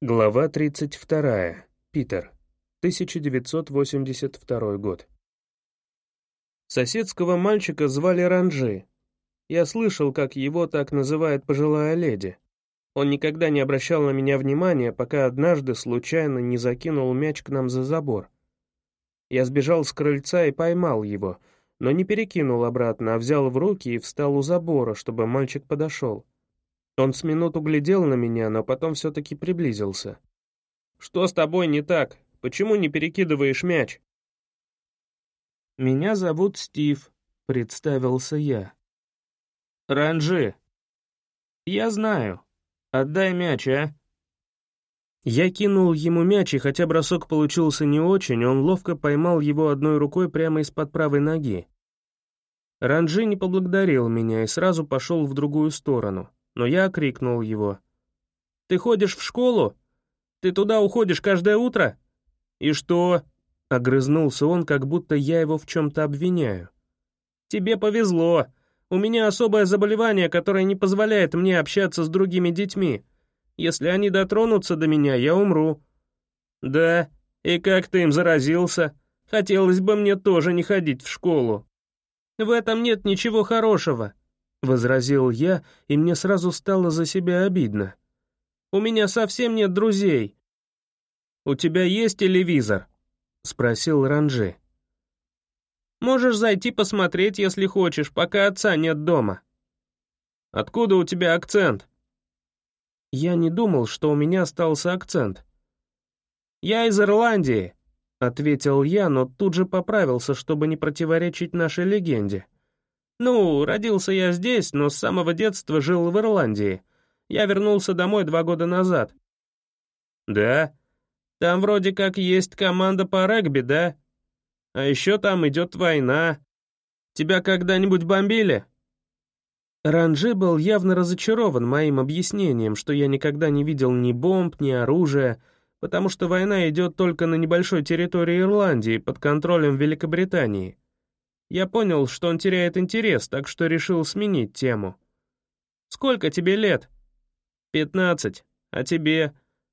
Глава 32. Питер. 1982 год. Соседского мальчика звали Ранжи. Я слышал, как его так называет пожилая леди. Он никогда не обращал на меня внимания, пока однажды случайно не закинул мяч к нам за забор. Я сбежал с крыльца и поймал его, но не перекинул обратно, а взял в руки и встал у забора, чтобы мальчик подошел. Он с минуту глядел на меня, но потом все-таки приблизился. «Что с тобой не так? Почему не перекидываешь мяч?» «Меня зовут Стив», — представился я. «Ранжи». «Я знаю. Отдай мяч, а?» Я кинул ему мяч, и хотя бросок получился не очень, он ловко поймал его одной рукой прямо из-под правой ноги. Ранжи не поблагодарил меня и сразу пошел в другую сторону. Но я окрикнул его. «Ты ходишь в школу? Ты туда уходишь каждое утро?» «И что?» — огрызнулся он, как будто я его в чем-то обвиняю. «Тебе повезло. У меня особое заболевание, которое не позволяет мне общаться с другими детьми. Если они дотронутся до меня, я умру». «Да? И как ты им заразился? Хотелось бы мне тоже не ходить в школу». «В этом нет ничего хорошего», — возразил я, и мне сразу стало за себя обидно. «У меня совсем нет друзей». «У тебя есть телевизор?» — спросил Ранжи. «Можешь зайти посмотреть, если хочешь, пока отца нет дома». «Откуда у тебя акцент?» Я не думал, что у меня остался акцент. «Я из Ирландии», — ответил я, но тут же поправился, чтобы не противоречить нашей легенде. «Ну, родился я здесь, но с самого детства жил в Ирландии. Я вернулся домой 2 года назад». «Да? Там вроде как есть команда по регби, да? А еще там идет война. Тебя когда-нибудь бомбили?» Ранжи был явно разочарован моим объяснением, что я никогда не видел ни бомб, ни оружия, потому что война идет только на небольшой территории Ирландии под контролем Великобритании. Я понял, что он теряет интерес, так что решил сменить тему. «Сколько тебе лет?» 15. А тебе?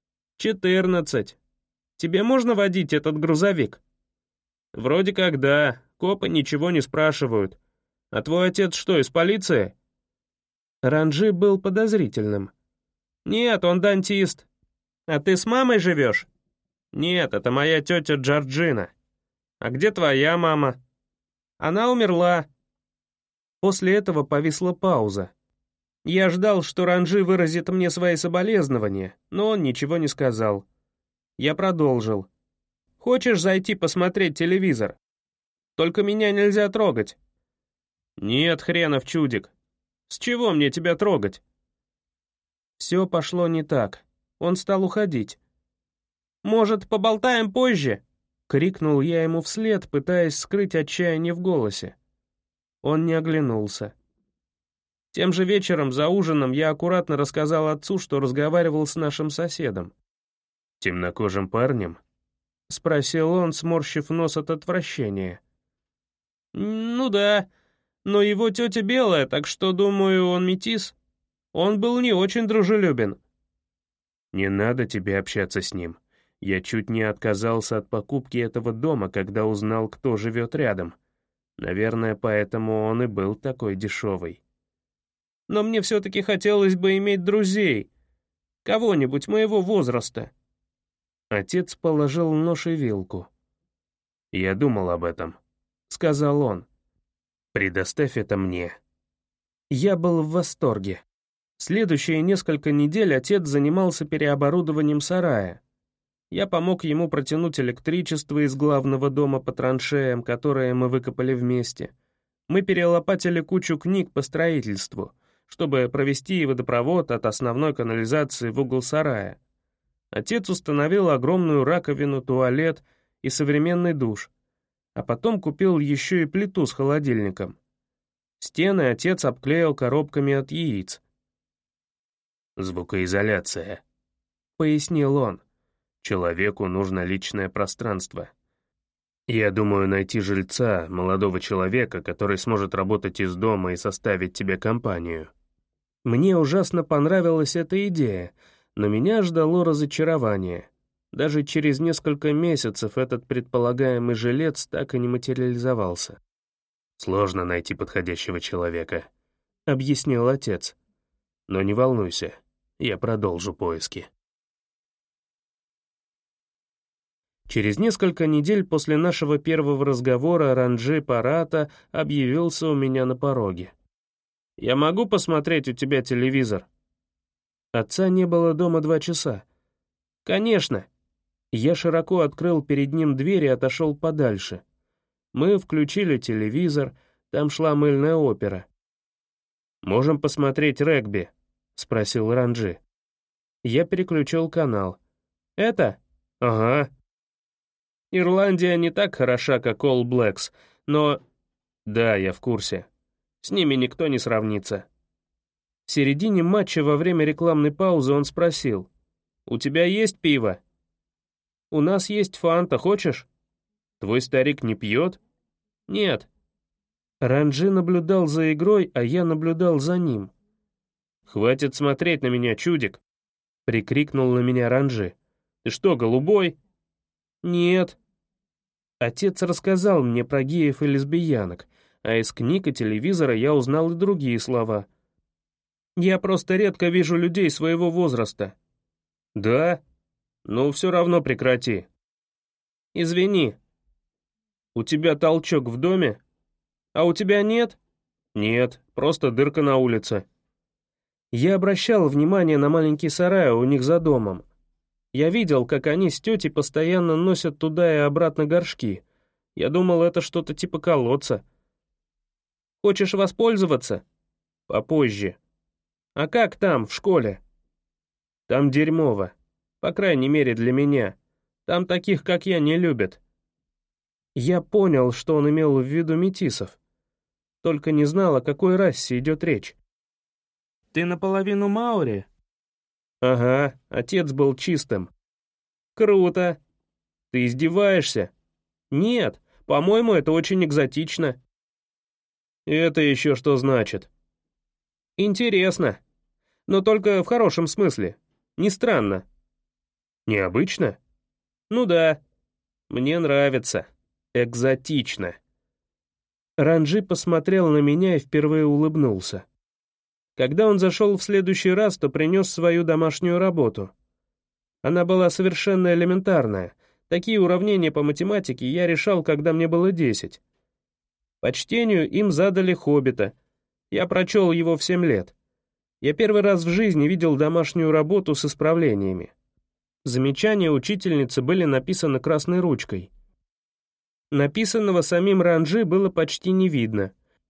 14. Тебе можно водить этот грузовик?» «Вроде как да. Копы ничего не спрашивают. А твой отец что, из полиции?» Ранжи был подозрительным. «Нет, он дантист. А ты с мамой живешь?» «Нет, это моя тетя Джорджина. А где твоя мама?» «Она умерла». После этого повисла пауза. Я ждал, что Ранжи выразит мне свои соболезнования, но он ничего не сказал. Я продолжил. «Хочешь зайти посмотреть телевизор? Только меня нельзя трогать». «Нет, хренов чудик. С чего мне тебя трогать?» Все пошло не так. Он стал уходить. «Может, поболтаем позже?» — крикнул я ему вслед, пытаясь скрыть отчаяние в голосе. Он не оглянулся. Тем же вечером за ужином я аккуратно рассказал отцу, что разговаривал с нашим соседом. «Темнокожим парнем?» — спросил он, сморщив нос от отвращения. «Ну да, но его тетя белая, так что, думаю, он метис. Он был не очень дружелюбен». «Не надо тебе общаться с ним. Я чуть не отказался от покупки этого дома, когда узнал, кто живет рядом. Наверное, поэтому он и был такой дешевый». «Но мне все-таки хотелось бы иметь друзей. Кого-нибудь моего возраста». Отец положил нож и вилку. «Я думал об этом», — сказал он. «Предоставь это мне». Я был в восторге. Следующие несколько недель отец занимался переоборудованием сарая. Я помог ему протянуть электричество из главного дома по траншеям, которые мы выкопали вместе. Мы перелопатили кучу книг по строительству, чтобы провести водопровод от основной канализации в угол сарая. Отец установил огромную раковину, туалет и современный душ, а потом купил еще и плиту с холодильником. Стены отец обклеил коробками от яиц. «Звукоизоляция», — пояснил он. «Человеку нужно личное пространство. Я думаю найти жильца, молодого человека, который сможет работать из дома и составить тебе компанию». Мне ужасно понравилась эта идея, Но меня ждало разочарование. Даже через несколько месяцев этот предполагаемый жилец так и не материализовался. «Сложно найти подходящего человека», — объяснил отец. «Но не волнуйся, я продолжу поиски». Через несколько недель после нашего первого разговора Ранджи Парата объявился у меня на пороге. «Я могу посмотреть у тебя телевизор?» Отца не было дома 2 часа. «Конечно». Я широко открыл перед ним дверь и отошел подальше. Мы включили телевизор, там шла мыльная опера. «Можем посмотреть регби?» — спросил Ранджи. Я переключил канал. «Это?» «Ага». Ирландия не так хороша, как All Blacks, но... Да, я в курсе. С ними никто не сравнится. В середине матча во время рекламной паузы он спросил: «У тебя есть пиво?» «У нас есть фанта, хочешь?» «Твой старик не пьет?» «Нет». Ранджи наблюдал за игрой, а я наблюдал за ним. «Хватит смотреть на меня, чудик!» — прикрикнул на меня Ранджи. «Ты что, голубой?» «Нет». Отец рассказал мне про геев и лесбиянок, а из книг и телевизора я узнал и другие слова. «Я просто редко вижу людей своего возраста». «Да? Ну, все равно прекрати». «Извини». «У тебя толчок в доме? А у тебя нет?» «Нет, просто дырка на улице». Я обращал внимание на маленький сарай у них за домом. Я видел, как они с тетей постоянно носят туда и обратно горшки. Я думал, это что-то типа колодца. «Хочешь воспользоваться?» «Попозже». «А как там, в школе?» «Там дерьмово. По крайней мере, для меня. Там таких, как я, не любят». Я понял, что он имел в виду метисов. Только не знал, о какой расе идет речь. «Ты наполовину маори?» «Ага, отец был чистым». «Круто. Ты издеваешься?» «Нет, по-моему, это очень экзотично». «Это еще что значит?» «Интересно. Но только в хорошем смысле. Не странно». «Необычно?» «Ну да. Мне нравится. Экзотично». Ранджи посмотрел на меня и впервые улыбнулся. Когда он зашел в следующий раз, то принес свою домашнюю работу. Она была совершенно элементарная. Такие уравнения по математике я решал, когда мне было 10. По чтению им задали «Хоббита». Я прочел его в 7 лет. Я первый раз в жизни видел домашнюю работу с исправлениями. Замечания учительницы были написаны красной ручкой. Написанного самим Ранджи было почти не видно.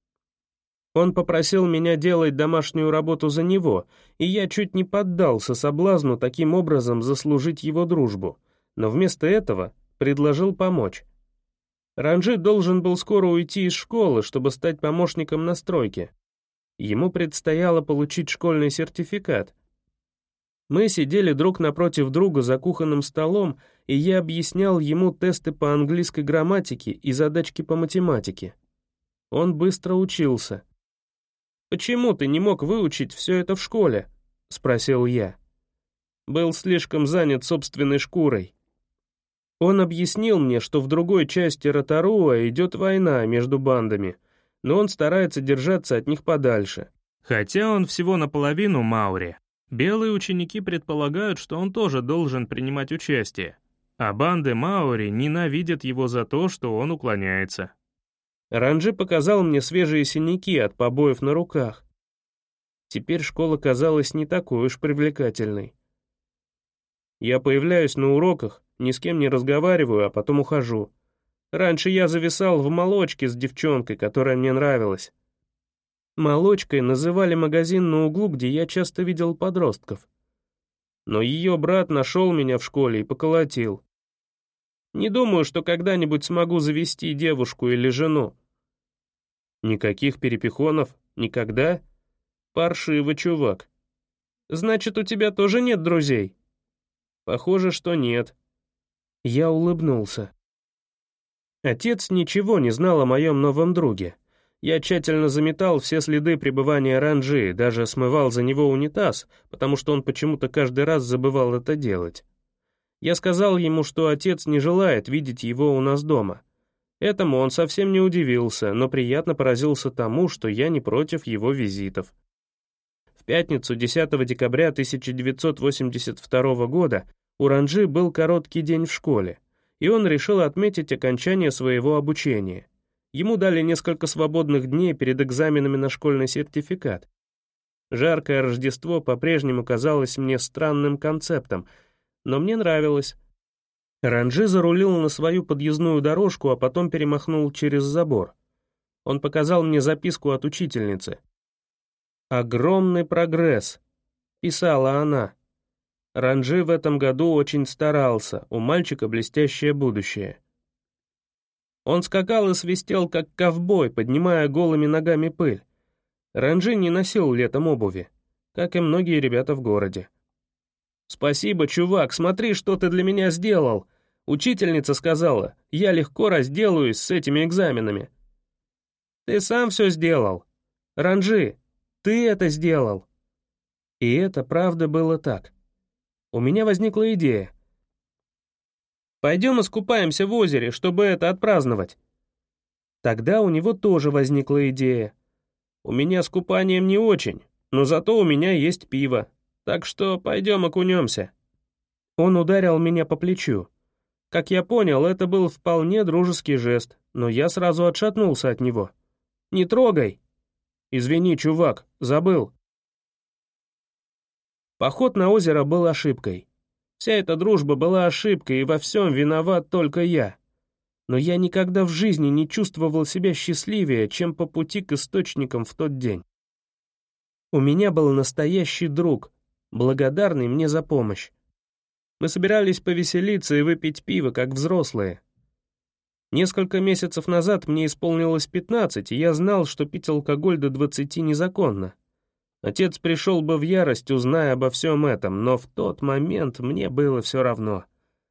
Он попросил меня делать домашнюю работу за него, и я чуть не поддался соблазну таким образом заслужить его дружбу, но вместо этого предложил помочь. Ранджи должен был скоро уйти из школы, чтобы стать помощником на стройке. Ему предстояло получить школьный сертификат. Мы сидели друг напротив друга за кухонным столом, и я объяснял ему тесты по английской грамматике и задачки по математике. Он быстро учился. «Почему ты не мог выучить все это в школе?» — спросил я. Был слишком занят собственной шкурой. Он объяснил мне, что в другой части Ротаруа идет война между бандами, но он старается держаться от них подальше. Хотя он всего наполовину маори. Белые ученики предполагают, что он тоже должен принимать участие, а банды маори ненавидят его за то, что он уклоняется. Ранджи показал мне свежие синяки от побоев на руках. Теперь школа казалась не такой уж привлекательной. Я появляюсь на уроках, ни с кем не разговариваю, а потом ухожу. Раньше я зависал в молочке с девчонкой, которая мне нравилась. Молочкой называли магазин на углу, где я часто видел подростков. Но ее брат нашел меня в школе и поколотил. Не думаю, что когда-нибудь смогу завести девушку или жену. Никаких перепихонов? Никогда? Паршиво, чувак. Значит, у тебя тоже нет друзей? Похоже, что нет. Я улыбнулся. Отец ничего не знал о моем новом друге. Я тщательно заметал все следы пребывания Ранджи, даже смывал за него унитаз, потому что он почему-то каждый раз забывал это делать. Я сказал ему, что отец не желает видеть его у нас дома. Этому он совсем не удивился, но приятно поразился тому, что я не против его визитов. В пятницу 10 декабря 1982 года у Ранджи был короткий день в школе, и он решил отметить окончание своего обучения. Ему дали несколько свободных дней перед экзаменами на школьный сертификат. Жаркое Рождество по-прежнему казалось мне странным концептом, но мне нравилось. Ранджи зарулил на свою подъездную дорожку, а потом перемахнул через забор. Он показал мне записку от учительницы. «Огромный прогресс», — писала она. Ранджи в этом году очень старался, у мальчика блестящее будущее. Он скакал и свистел, как ковбой, поднимая голыми ногами пыль. Ранджи не носил летом обуви, как и многие ребята в городе. «Спасибо, чувак, смотри, что ты для меня сделал. Учительница сказала, я легко разделаюсь с этими экзаменами». «Ты сам все сделал. Ранджи, ты это сделал». И это правда было так. У меня возникла идея. «Пойдем искупаемся в озере, чтобы это отпраздновать». Тогда у него тоже возникла идея. «У меня с купанием не очень, но зато у меня есть пиво, так что пойдем окунемся». Он ударил меня по плечу. Как я понял, это был вполне дружеский жест, но я сразу отшатнулся от него. «Не трогай!» «Извини, чувак, забыл». Поход на озеро был ошибкой. Вся эта дружба была ошибкой, и во всем виноват только я. Но я никогда в жизни не чувствовал себя счастливее, чем по пути к источникам в тот день. У меня был настоящий друг, благодарный мне за помощь. Мы собирались повеселиться и выпить пиво, как взрослые. Несколько месяцев назад мне исполнилось 15, и я знал, что пить алкоголь до 20 незаконно. Отец пришел бы в ярость, узная обо всем этом, но в тот момент мне было все равно.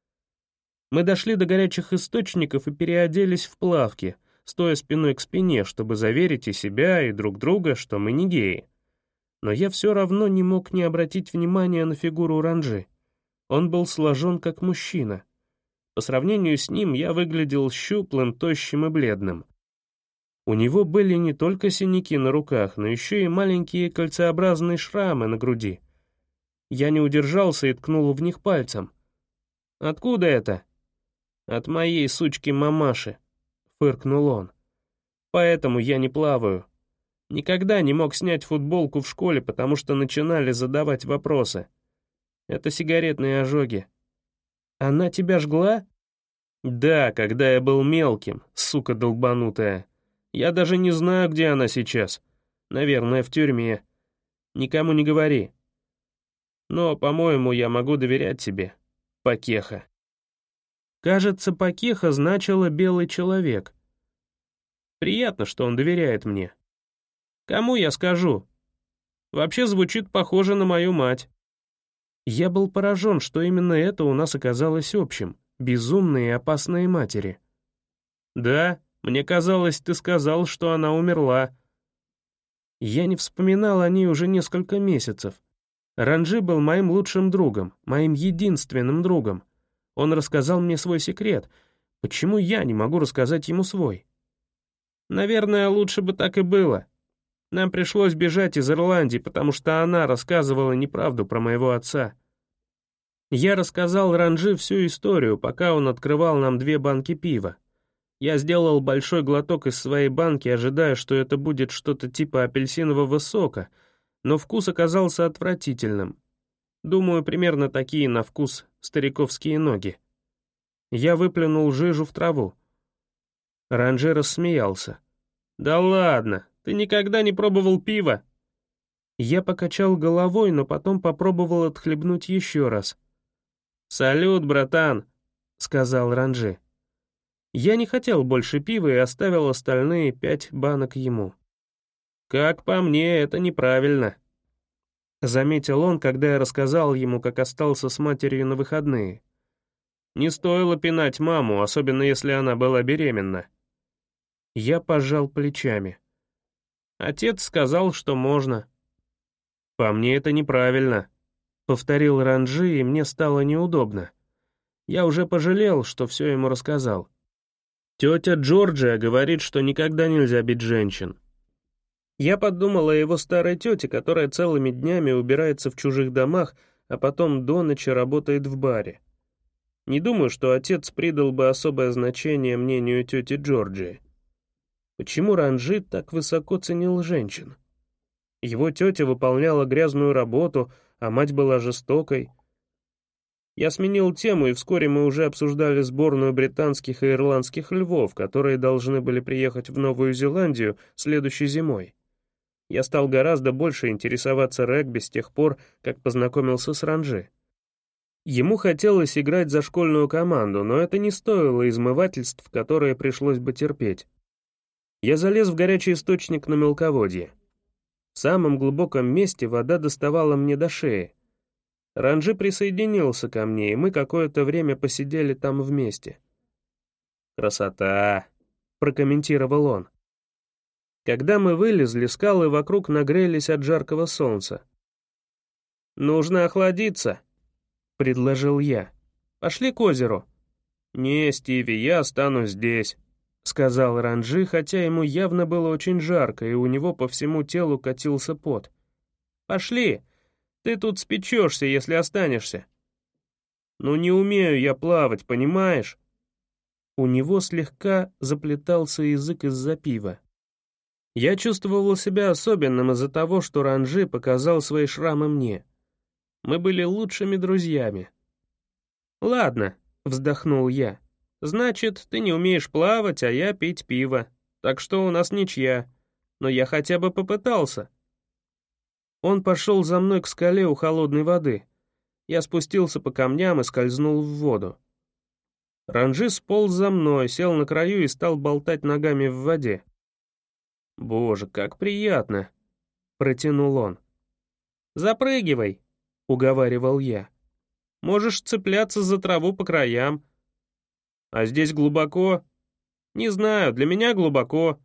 Мы дошли до горячих источников и переоделись в плавки, стоя спиной к спине, чтобы заверить и себя, и друг друга, что мы не геи. Но я все равно не мог не обратить внимания на фигуру Ранджи. Он был сложен как мужчина. По сравнению с ним я выглядел щуплым, тощим и бледным. У него были не только синяки на руках, но еще и маленькие кольцеобразные шрамы на груди. Я не удержался и ткнул в них пальцем. «Откуда это?» «От моей сучки-мамаши», — фыркнул он. «Поэтому я не плаваю. Никогда не мог снять футболку в школе, потому что начинали задавать вопросы. Это сигаретные ожоги». «Она тебя жгла?» «Да, когда я был мелким, сука долбанутая. Я даже не знаю, где она сейчас. Наверное, в тюрьме. Никому не говори. Но, по-моему, я могу доверять тебе, Пакеха». Кажется, Пакеха значило «белый человек». Приятно, что он доверяет мне. Кому я скажу? Вообще звучит похоже на мою мать. Я был поражен, что именно это у нас оказалось общим — безумные и опасные матери. «Да, мне казалось, ты сказал, что она умерла». Я не вспоминал о ней уже несколько месяцев. Ранджи был моим лучшим другом, моим единственным другом. Он рассказал мне свой секрет. Почему я не могу рассказать ему свой? Наверное, лучше бы так и было. Нам пришлось бежать из Ирландии, потому что она рассказывала неправду про моего отца. Я рассказал Ранджи всю историю, пока он открывал нам 2 банки пива. Я сделал большой глоток из своей банки, ожидая, что это будет что-то типа апельсинового сока, но вкус оказался отвратительным. Думаю, примерно такие на вкус стариковские ноги. Я выплюнул жижу в траву. Ранджи рассмеялся. «Да ладно, ты никогда не пробовал пиво?» Я покачал головой, но потом попробовал отхлебнуть еще раз. «Салют, братан», — сказал Ранджи. Я не хотел больше пива и оставил остальные 5 банок ему. «Как по мне, это неправильно», — заметил он, когда я рассказал ему, как остался с матерью на выходные. «Не стоило пинать маму, особенно если она была беременна». Я пожал плечами. Отец сказал, что можно. По мне это неправильно, повторил Ранджи, и мне стало неудобно. Я уже пожалел, что все ему рассказал. Тетя Джорджия говорит, что никогда нельзя бить женщин. Я подумал о его старой тете, которая целыми днями убирается в чужих домах, а потом до ночи работает в баре. Не думаю, что отец придал бы особое значение мнению тети Джорджии. Почему Ранджи так высоко ценил женщин? Его тетя выполняла грязную работу, а мать была жестокой. Я сменил тему, и вскоре мы уже обсуждали сборную британских и ирландских львов, которые должны были приехать в Новую Зеландию следующей зимой. Я стал гораздо больше интересоваться регби с тех пор, как познакомился с Ранджи. Ему хотелось играть за школьную команду, но это не стоило измывательств, которые пришлось бы терпеть. Я залез в горячий источник на мелководье. В самом глубоком месте вода доставала мне до шеи. Ранджи присоединился ко мне, и мы какое-то время посидели там вместе. «Красота!» — прокомментировал он. Когда мы вылезли, скалы вокруг нагрелись от жаркого солнца. «Нужно охладиться», — предложил я. «Пошли к озеру». «Не, Стиви, я останусь здесь», — сказал Ранджи, хотя ему явно было очень жарко, и у него по всему телу катился пот. «Пошли, ты тут спечешься, если останешься». «Ну не умею я плавать, понимаешь?» У него слегка заплетался язык из-за пива. Я чувствовал себя особенным из-за того, что Ранджи показал свои шрамы мне. Мы были лучшими друзьями. «Ладно», — вздохнул я. «Значит, ты не умеешь плавать, а я пить пиво. Так что у нас ничья. Но я хотя бы попытался». Он пошел за мной к скале у холодной воды. Я спустился по камням и скользнул в воду. Ранджи сполз за мной, сел на краю и стал болтать ногами в воде. «Боже, как приятно!» — протянул он. «Запрыгивай!» — уговаривал я. «Можешь цепляться за траву по краям». «А здесь глубоко?» «Не знаю, для меня глубоко».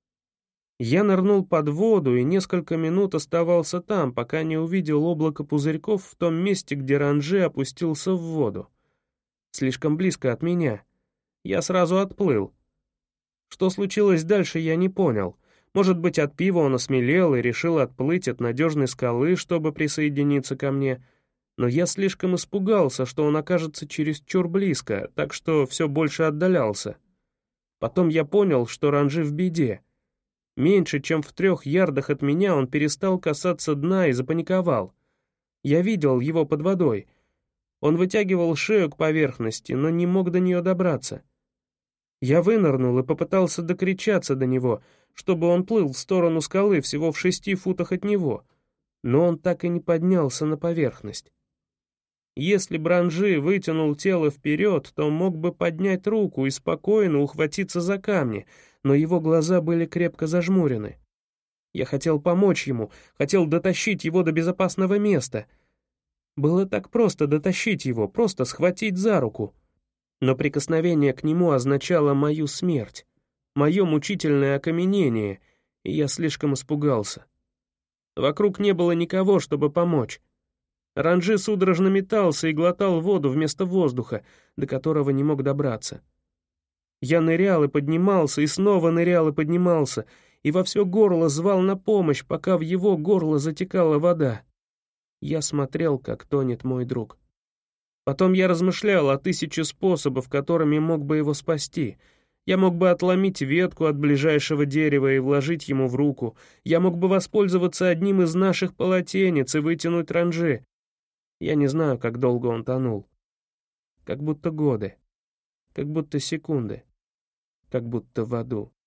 Я нырнул под воду и несколько минут оставался там, пока не увидел облако пузырьков в том месте, где Ранджи опустился в воду. Слишком близко от меня. Я сразу отплыл. Что случилось дальше, я не понял. Может быть, от пива он осмелел и решил отплыть от надежной скалы, чтобы присоединиться ко мне. Но я слишком испугался, что он окажется чересчур близко, так что все больше отдалялся. Потом я понял, что Ранджи в беде. Меньше, чем в 3 ярдах от меня он перестал касаться дна и запаниковал. Я видел его под водой. Он вытягивал шею к поверхности, но не мог до нее добраться. Я вынырнул и попытался докричаться до него, чтобы он плыл в сторону скалы всего в 6 футах от него, но он так и не поднялся на поверхность. Если бы Ранджи вытянул тело вперед, то мог бы поднять руку и спокойно ухватиться за камни, но его глаза были крепко зажмурены. Я хотел помочь ему, хотел дотащить его до безопасного места. Было так просто дотащить его, просто схватить за руку. Но прикосновение к нему означало мою смерть, мое мучительное окаменение, и я слишком испугался. Вокруг не было никого, чтобы помочь. Ранджи судорожно метался и глотал воду вместо воздуха, до которого не мог добраться. Я нырял и поднимался, и снова нырял и поднимался, и во все горло звал на помощь, пока в его горло затекала вода. Я смотрел, как тонет мой друг. Потом я размышлял о 1000 способов, которыми мог бы его спасти. Я мог бы отломить ветку от ближайшего дерева и вложить ему в руку. Я мог бы воспользоваться одним из наших полотенец и вытянуть Ранджи. Я не знаю, как долго он тонул. Как будто годы. Как будто секунды. Как будто в аду.